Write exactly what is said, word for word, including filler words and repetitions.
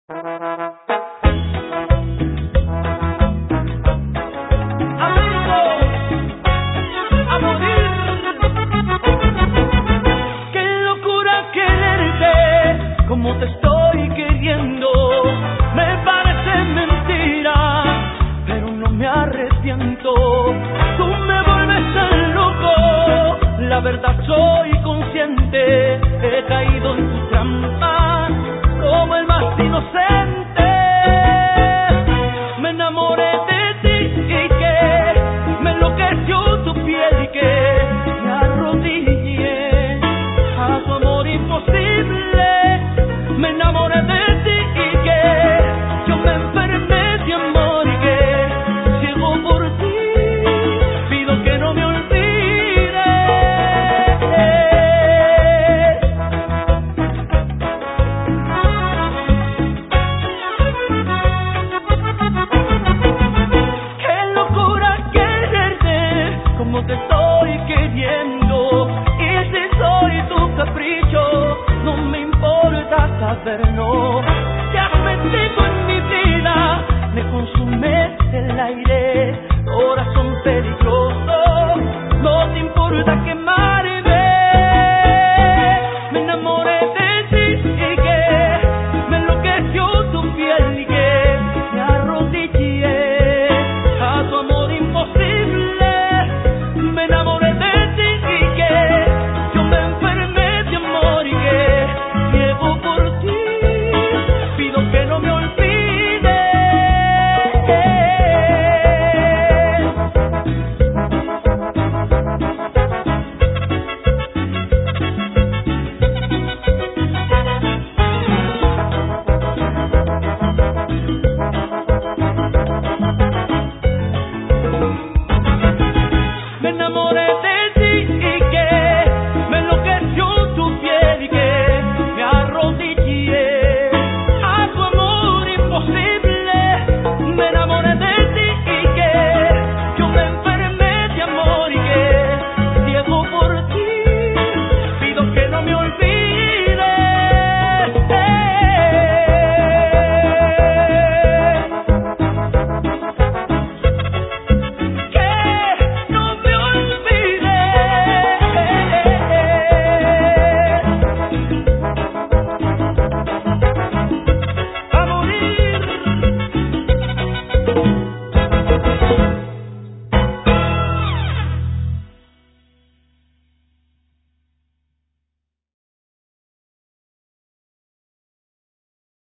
Como te estoy queriendo, me parece mentira, pero no me arrepiento. Tú me vuelves tan loco, la verdad soy consciente, he caído en tu trampa como el más inocente. Me enamoré de ti y que me enloqueció tu piel y que me arrodillé a tu amor imposible. Me enamoré de ti y que yo me enfermé de amor y que ciego por ti pido que no me olvides. Qué locura quererte como te estoy queriendo, y si soy tu capricho no me importa saberlo. Te has metido en mi vida, me consumes el aire, corazón peligroso. No te importa que me